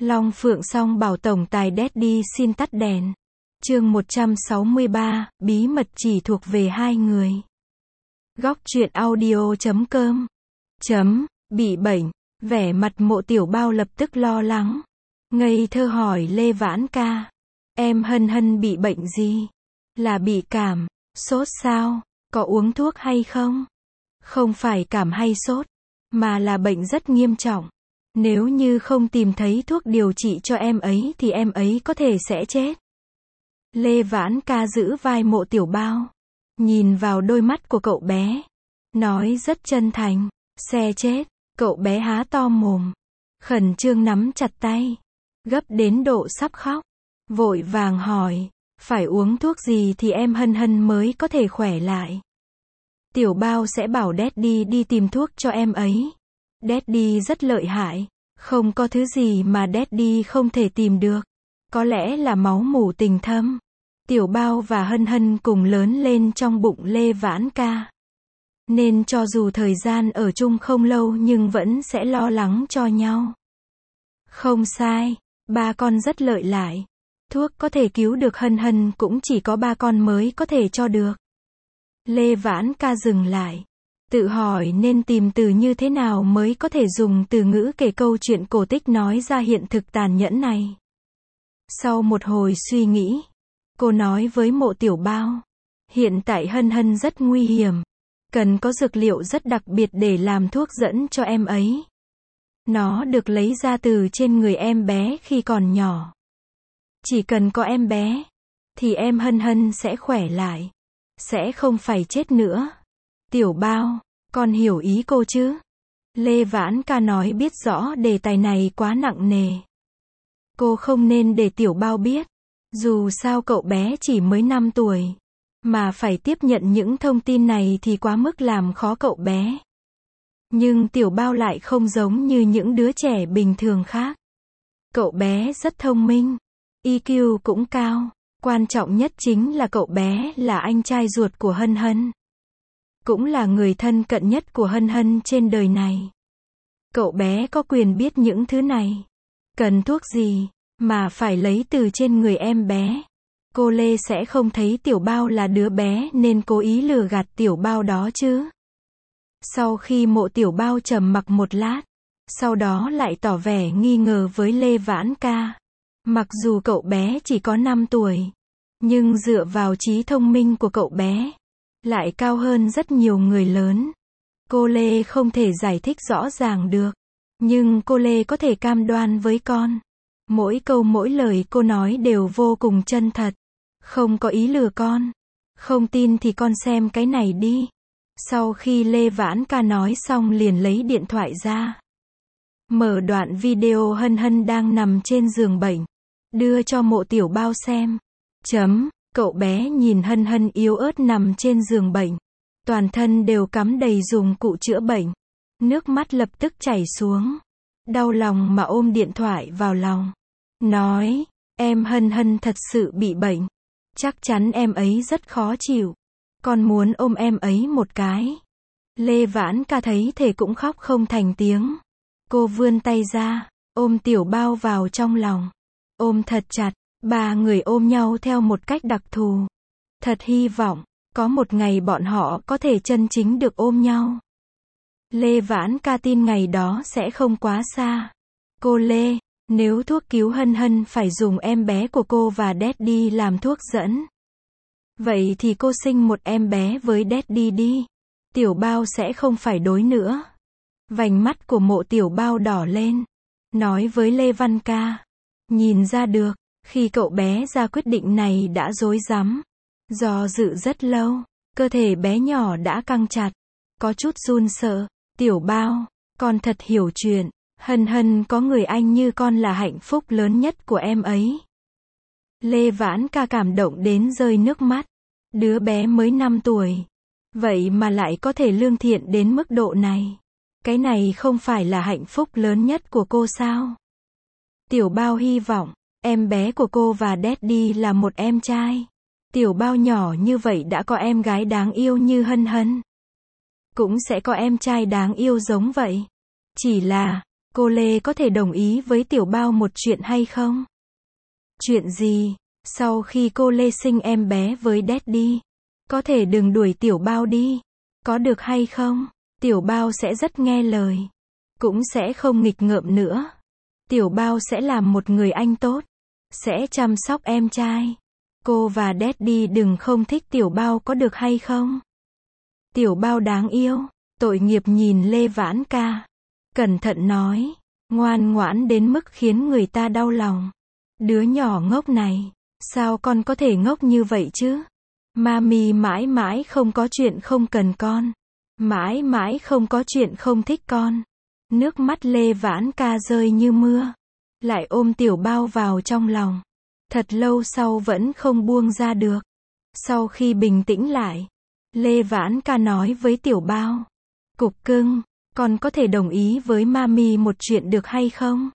Long Phượng Song bảo tổng tài Daddy xin tắt đèn. Chương 163, bí mật chỉ thuộc về hai người. Góc truyện audio.com. Bị bệnh. Vẻ mặt Mộ Tiểu Bao lập tức lo lắng. Ngây thơ hỏi Lê Vãn Ca. Em Hân Hân bị bệnh gì? Là bị cảm, sốt sao? Có uống thuốc hay không? Không phải cảm hay sốt, mà là bệnh rất nghiêm trọng. Nếu như không tìm thấy thuốc điều trị cho em ấy thì em ấy có thể sẽ chết. Lê Vãn Ca giữ vai Mộ Tiểu Bao, nhìn vào đôi mắt của cậu bé, nói rất chân thành. Xe chết. Cậu bé há to mồm, khẩn trương nắm chặt tay, gấp đến độ sắp khóc, vội vàng hỏi, phải uống thuốc gì thì em Hân Hân mới có thể khỏe lại? Tiểu Bao sẽ bảo Daddy đi tìm thuốc cho em ấy. Daddy rất lợi hại, không có thứ gì mà Daddy không thể tìm được. Có lẽ là máu mủ tình thâm. Tiểu Bao và Hân Hân cùng lớn lên trong bụng Lê Vãn Ca, nên cho dù thời gian ở chung không lâu nhưng vẫn sẽ lo lắng cho nhau. Không sai, ba con rất lợi hại. Thuốc có thể cứu được Hân Hân cũng chỉ có ba con mới có thể cho được. Lê Vãn Ca dừng lại, tự hỏi nên tìm từ như thế nào mới có thể dùng từ ngữ kể câu chuyện cổ tích nói ra hiện thực tàn nhẫn này. Sau một hồi suy nghĩ, cô nói với Mộ Tiểu Bao, hiện tại Hân Hân rất nguy hiểm, cần có dược liệu rất đặc biệt để làm thuốc dẫn cho em ấy. Nó được lấy ra từ trên người em bé khi còn nhỏ. Chỉ cần có em bé, thì em Hân Hân sẽ khỏe lại, sẽ không phải chết nữa. Tiểu Bao, con hiểu ý cô chứ? Lê Vãn Ca nói biết rõ đề tài này quá nặng nề. Cô không nên để Tiểu Bao biết. Dù sao cậu bé chỉ mới 5 tuổi. Mà phải tiếp nhận những thông tin này thì quá mức làm khó cậu bé. Nhưng Tiểu Bao lại không giống như những đứa trẻ bình thường khác. Cậu bé rất thông minh, EQ cũng cao. Quan trọng nhất chính là cậu bé là anh trai ruột của Hân Hân. Cũng là người thân cận nhất của Hân Hân trên đời này. Cậu bé có quyền biết những thứ này. Cần thuốc gì, mà phải lấy từ trên người em bé. Cô Lê sẽ không thấy Tiểu Bao là đứa bé nên cố ý lừa gạt Tiểu Bao đó chứ. Sau khi Mộ Tiểu Bao trầm mặc một lát, sau đó lại tỏ vẻ nghi ngờ với Lê Vãn Ca. Mặc dù cậu bé chỉ có 5 tuổi, nhưng dựa vào trí thông minh của cậu bé, lại cao hơn rất nhiều người lớn. Cô Lê không thể giải thích rõ ràng được, nhưng cô Lê có thể cam đoan với con. Mỗi câu mỗi lời cô nói đều vô cùng chân thật, không có ý lừa con. Không tin thì con xem cái này đi. Sau khi Lê Vãn Ca nói xong liền lấy điện thoại ra, mở đoạn video Hân Hân đang nằm trên giường bệnh, đưa cho Mộ Tiểu Bao xem. Cậu bé nhìn Hân Hân yếu ớt nằm trên giường bệnh, toàn thân đều cắm đầy dụng cụ chữa bệnh, nước mắt lập tức chảy xuống, đau lòng mà ôm điện thoại vào lòng, nói, em Hân Hân thật sự bị bệnh, chắc chắn em ấy rất khó chịu, con muốn ôm em ấy một cái. Lê Vãn Ca thấy thế cũng khóc không thành tiếng. Cô vươn tay ra, ôm Tiểu Bao vào trong lòng, ôm thật chặt. Ba người ôm nhau theo một cách đặc thù. Thật hy vọng, có một ngày bọn họ có thể chân chính được ôm nhau. Lê Vãn Ca tin ngày đó sẽ không quá xa. Cô Lê, nếu thuốc cứu Hân Hân phải dùng em bé của cô và Daddy làm thuốc dẫn, vậy thì cô sinh một em bé với Daddy đi. Tiểu Bao sẽ không phải đối nữa. Vành mắt của Mộ Tiểu Bao đỏ lên, nói với Lê Văn Ca. Nhìn ra được, khi cậu bé ra quyết định này đã rối rắm, do dự rất lâu, cơ thể bé nhỏ đã căng chặt, có chút run sợ. Tiểu Bao, con thật hiểu chuyện, Hân Hân có người anh như con là hạnh phúc lớn nhất của em ấy. Lê Vãn Ca cảm động đến rơi nước mắt. Đứa bé mới 5 tuổi, vậy mà lại có thể lương thiện đến mức độ này. Cái này không phải là hạnh phúc lớn nhất của cô sao? Tiểu Bao hy vọng em bé của cô và Daddy là một em trai. Tiểu Bao nhỏ như vậy đã có em gái đáng yêu như Hân Hân, cũng sẽ có em trai đáng yêu giống vậy. Chỉ là, Cô Lê có thể đồng ý với Tiểu Bao một chuyện hay không? Chuyện gì? Sau khi cô Lê sinh em bé với Daddy, có thể đừng đuổi Tiểu Bao đi. Có được hay không? Tiểu Bao sẽ rất nghe lời. Cũng sẽ không nghịch ngợm nữa. Tiểu Bao sẽ làm một người anh tốt. Sẽ chăm sóc em trai. Cô và Daddy đừng không thích Tiểu Bao có được hay không? Tiểu Bao đáng yêu. Tội nghiệp nhìn Lê Vãn Ca. Cẩn thận nói. Ngoan ngoãn đến mức khiến người ta đau lòng. Đứa nhỏ ngốc này. Sao con có thể ngốc như vậy chứ? Mami mãi mãi không có chuyện không cần con. Mãi mãi không có chuyện không thích con. Nước mắt Lê Vãn Ca rơi như mưa. Lại ôm Tiểu Bao vào trong lòng. Thật lâu sau vẫn không buông ra được. Sau khi bình tĩnh lại, Lê Vãn Ca nói với Tiểu Bao. Cục cưng, con có thể đồng ý với Mami một chuyện được hay không?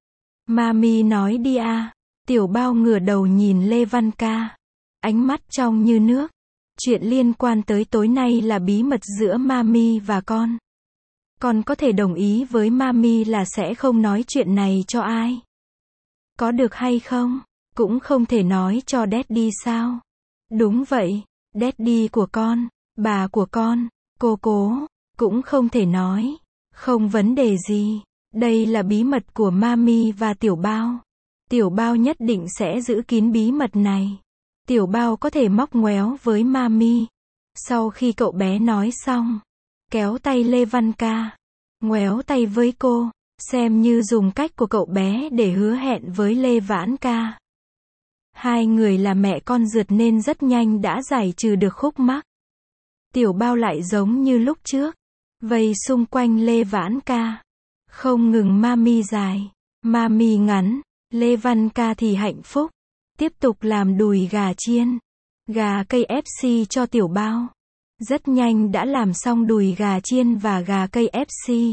Mami nói đi à. Tiểu Bao ngửa đầu nhìn Lê Văn Ca. Ánh mắt trong như nước. Chuyện liên quan tới tối nay là bí mật giữa Mami và con. Con có thể đồng ý với Mami là sẽ không nói chuyện này cho ai. Có được hay không? Cũng không thể nói cho Daddy sao? Đúng vậy, Daddy của con, bà của con, cô cố, cũng không thể nói. Không vấn đề gì. Đây là bí mật của Mami và Tiểu Bao. Tiểu Bao nhất định sẽ giữ kín bí mật này. Tiểu Bao có thể móc ngoéo với Mami. Sau khi cậu bé nói xong, kéo tay Lê Văn Ca, ngoéo tay với cô, xem như dùng cách của cậu bé để hứa hẹn với Lê Vãn Ca. Hai người là mẹ con ruột nên rất nhanh đã giải trừ được khúc mắc. Tiểu Bao lại giống như lúc trước, vây xung quanh Lê Vãn Ca. Không ngừng Mami dài, Mami ngắn, Lê Văn Ca thì hạnh phúc. Tiếp tục làm đùi gà chiên, gà KFC cho Tiểu Bao. Rất nhanh đã làm xong đùi gà chiên và gà KFC.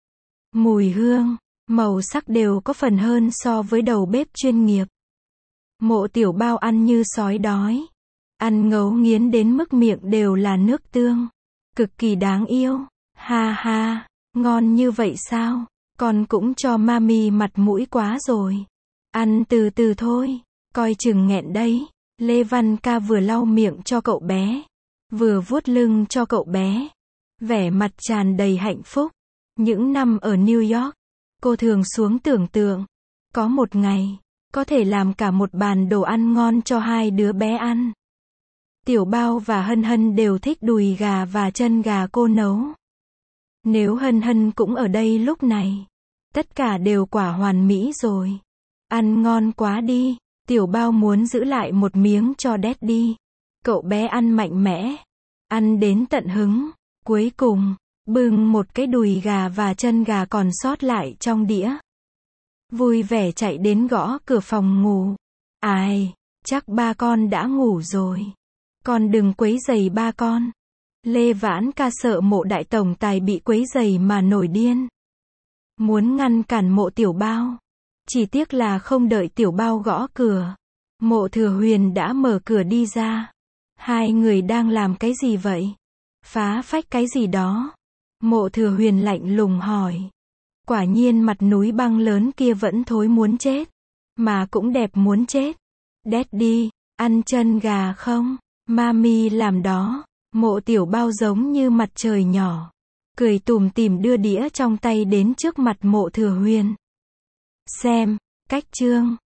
Mùi hương, màu sắc đều có phần hơn so với đầu bếp chuyên nghiệp. Mộ Tiểu Bao ăn như sói đói. Ăn ngấu nghiến đến mức miệng đều là nước tương. Cực kỳ đáng yêu. Ha ha, ngon như vậy sao? Con cũng cho Mami mặt mũi quá rồi. Ăn từ từ thôi, coi chừng nghẹn đấy. Lê Văn Ca vừa lau miệng cho cậu bé, vừa vuốt lưng cho cậu bé. Vẻ mặt tràn đầy hạnh phúc. Những năm ở New York, cô thường xuống tưởng tượng, có một ngày, có thể làm cả một bàn đồ ăn ngon cho hai đứa bé ăn. Tiểu Bao và Hân Hân đều thích đùi gà và chân gà cô nấu. Nếu Hân Hân cũng ở đây lúc này, tất cả đều quả hoàn mỹ rồi. Ăn ngon quá đi. Tiểu Bao muốn giữ lại một miếng cho Daddy. Cậu bé ăn mạnh mẽ, ăn đến tận hứng. Cuối cùng, bưng một cái đùi gà và chân gà còn sót lại trong đĩa. Vui vẻ chạy đến gõ cửa phòng ngủ. Ai, chắc ba con đã ngủ rồi. Con đừng quấy rầy ba con. Lê Vãn Ca sợ Mộ đại tổng tài bị quấy rầy mà nổi điên. Muốn ngăn cản Mộ Tiểu Bao. Chỉ tiếc là không đợi Tiểu Bao gõ cửa. Mộ Thừa Huyền đã mở cửa đi ra. Hai người đang làm cái gì vậy? Phá phách cái gì đó? Mộ Thừa Huyền lạnh lùng hỏi. Quả nhiên mặt núi băng lớn kia vẫn thối muốn chết. Mà cũng đẹp muốn chết. Daddy, ăn chân gà không? Mami làm đó. Mộ Tiểu Bao giống như mặt trời nhỏ. Cười tủm tỉm đưa đĩa trong tay đến trước mặt Mộ Thừa Huyền. Xem, cách chương.